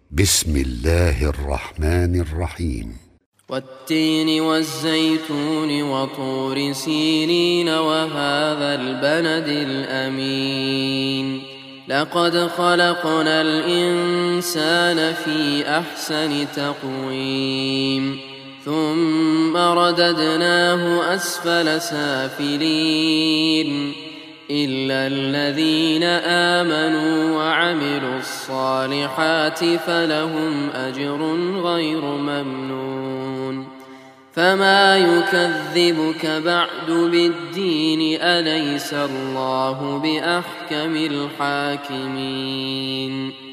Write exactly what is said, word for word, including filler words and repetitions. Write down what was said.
بسم الله الرحمن الرحيم. والتين والزيتون وطور سينين وهذا البلد الأمين لقد خلقنا الإنسان في أحسن تقويم ثم رددناه أسفل سافلين إلا الذين آمنوا وعملوا الصالحات فلهم أجر غير ممنون فما يكذبك بعد بالدين أليس الله بأحكم الحاكمين